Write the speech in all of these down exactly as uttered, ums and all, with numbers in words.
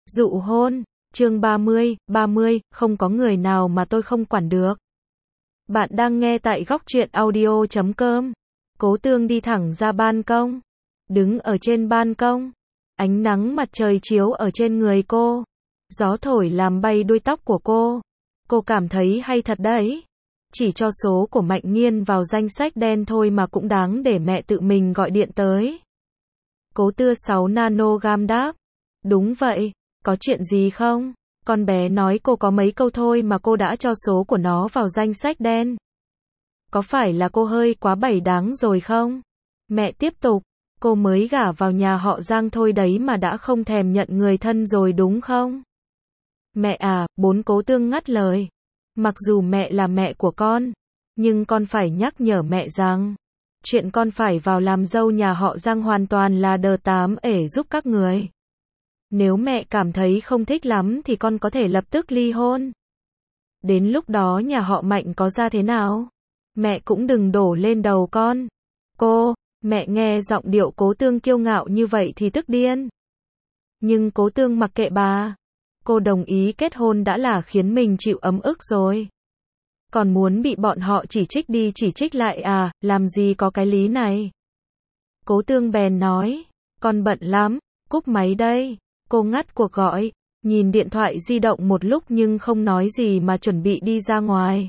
Dụ hôn, chương ba mươi, ba mươi, không có người nào mà tôi không quản được. Bạn đang nghe tại góc truyện audio chấm com. Cố Tương đi thẳng ra ban công. Đứng ở trên ban công. Ánh nắng mặt trời chiếu ở trên người cô. Gió thổi làm bay đuôi tóc của cô. Cô cảm thấy hay thật đấy. Chỉ cho số của Mạnh Nghiên vào danh sách đen thôi mà cũng đáng để mẹ tự mình gọi điện tới. Cố Tư sáu nanogam đáp. Đúng vậy, có chuyện gì không? Con bé nói cô có mấy câu thôi mà cô đã cho số của nó vào danh sách đen. Có phải là cô hơi quá bảy đáng rồi không? Mẹ tiếp tục, cô mới gả vào nhà họ Giang thôi đấy mà đã không thèm nhận người thân rồi đúng không? Mẹ à, bốn Cố Tương ngắt lời. Mặc dù mẹ là mẹ của con, nhưng con phải nhắc nhở mẹ rằng, chuyện con phải vào làm dâu nhà họ Giang hoàn toàn là đờ tám ể giúp các người. Nếu mẹ cảm thấy không thích lắm thì con có thể lập tức ly hôn. Đến lúc đó nhà họ Mạnh có ra thế nào? Mẹ cũng đừng đổ lên đầu con. Cô, mẹ nghe giọng điệu Cố Tương kiêu ngạo như vậy thì tức điên. Nhưng Cố Tương mặc kệ bà. Cô đồng ý kết hôn đã là khiến mình chịu ấm ức rồi. Còn muốn bị bọn họ chỉ trích đi chỉ trích lại à, làm gì có cái lý này. Cố Tương bèn nói, con bận lắm, cúp máy đây. Cô ngắt cuộc gọi, nhìn điện thoại di động một lúc nhưng không nói gì mà chuẩn bị đi ra ngoài.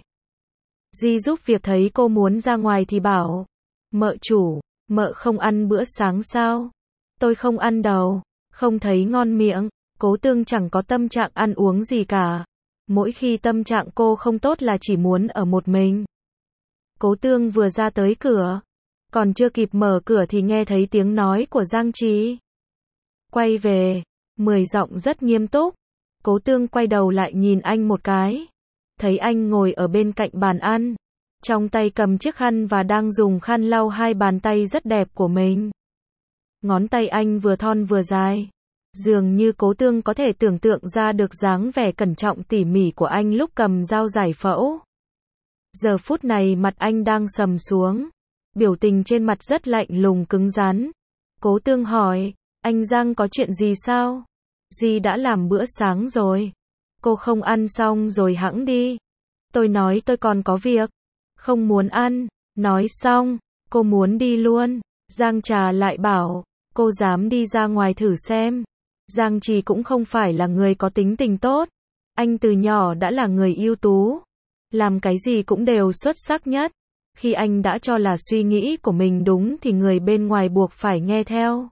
Di giúp việc thấy cô muốn ra ngoài thì bảo, mợ chủ, mợ không ăn bữa sáng sao? Tôi không ăn đâu, không thấy ngon miệng. Cố Tương chẳng có tâm trạng ăn uống gì cả. Mỗi khi tâm trạng cô không tốt là chỉ muốn ở một mình. Cố Tương vừa ra tới cửa, còn chưa kịp mở cửa thì nghe thấy tiếng nói của Giang Trì. Quay về, mười giọng rất nghiêm túc. Cố Tương quay đầu lại nhìn anh một cái. Thấy anh ngồi ở bên cạnh bàn ăn, trong tay cầm chiếc khăn và đang dùng khăn lau hai bàn tay rất đẹp của mình. Ngón tay anh vừa thon vừa dài. Dường như Cố Tương có thể tưởng tượng ra được dáng vẻ cẩn trọng tỉ mỉ của anh lúc cầm dao giải phẫu. Giờ phút này mặt anh đang sầm xuống. Biểu tình trên mặt rất lạnh lùng cứng rắn. Cố Tương hỏi, anh Giang có chuyện gì sao? Dì đã làm bữa sáng rồi. Cô không ăn xong rồi hẵng đi. Tôi nói tôi còn có việc. Không muốn ăn. Nói xong, cô muốn đi luôn. Giang Trà lại bảo, cô dám đi ra ngoài thử xem. Giang Trì cũng không phải là người có tính tình tốt. Anh từ nhỏ đã là người ưu tú. Làm cái gì cũng đều xuất sắc nhất. Khi anh đã cho là suy nghĩ của mình đúng thì người bên ngoài buộc phải nghe theo.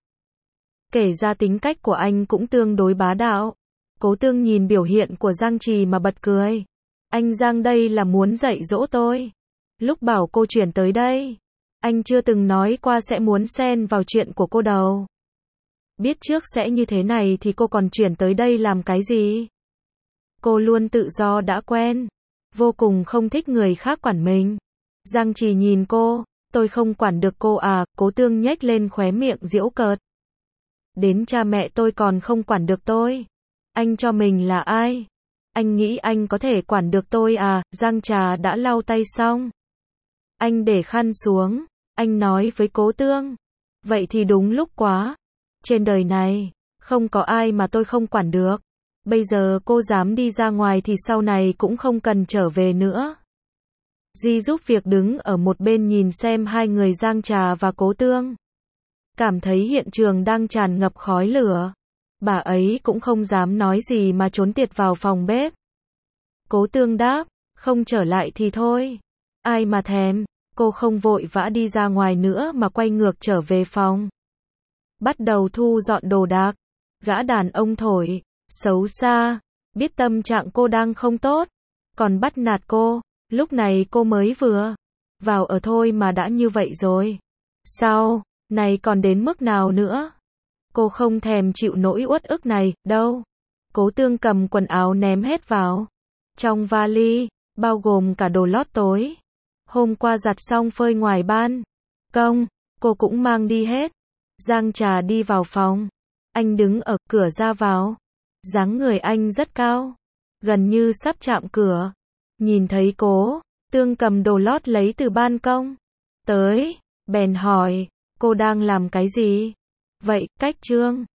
Kể ra tính cách của anh cũng tương đối bá đạo. Cố Tương nhìn biểu hiện của Giang Trì mà bật cười. Anh Giang đây là muốn dạy dỗ tôi. Lúc bảo cô chuyển tới đây, anh chưa từng nói qua sẽ muốn xen vào chuyện của cô đâu. Biết trước sẽ như thế này thì cô còn chuyển tới đây làm cái gì? Cô luôn tự do đã quen. Vô cùng không thích người khác quản mình. Giang Trì nhìn cô, tôi không quản được cô à, Cố Tương nhếch lên khóe miệng giễu cợt. Đến cha mẹ tôi còn không quản được tôi. Anh cho mình là ai? Anh nghĩ anh có thể quản được tôi à? Giang Trà đã lau tay xong. Anh để khăn xuống. Anh nói với Cố Tương. Vậy thì đúng lúc quá. Trên đời này, không có ai mà tôi không quản được. Bây giờ cô dám đi ra ngoài thì sau này cũng không cần trở về nữa. Di giúp việc đứng ở một bên nhìn xem hai người Giang Trà và Cố Tương. Cảm thấy hiện trường đang tràn ngập khói lửa. Bà ấy cũng không dám nói gì mà trốn tiệt vào phòng bếp. Cố Tương đáp, không trở lại thì thôi. Ai mà thèm, cô không vội vã đi ra ngoài nữa mà quay ngược trở về phòng. Bắt đầu thu dọn đồ đạc. Gã đàn ông thổi, xấu xa, biết tâm trạng cô đang không tốt, còn bắt nạt cô, lúc này cô mới vừa vào ở thôi mà đã như vậy rồi. Sao, này còn đến mức nào nữa? Cô không thèm chịu nỗi uất ức này, đâu. Cố Tương cầm quần áo ném hết vào trong vali, bao gồm cả đồ lót tối. Hôm qua giặt xong phơi ngoài ban công, cô cũng mang đi hết. Giang Trà đi vào phòng. Anh đứng ở cửa ra vào. Dáng người anh rất cao, gần như sắp chạm cửa. Nhìn thấy Cố Tương cầm đồ lót lấy từ ban công tới, bèn hỏi, cô đang làm cái gì? Vậy, cách Trương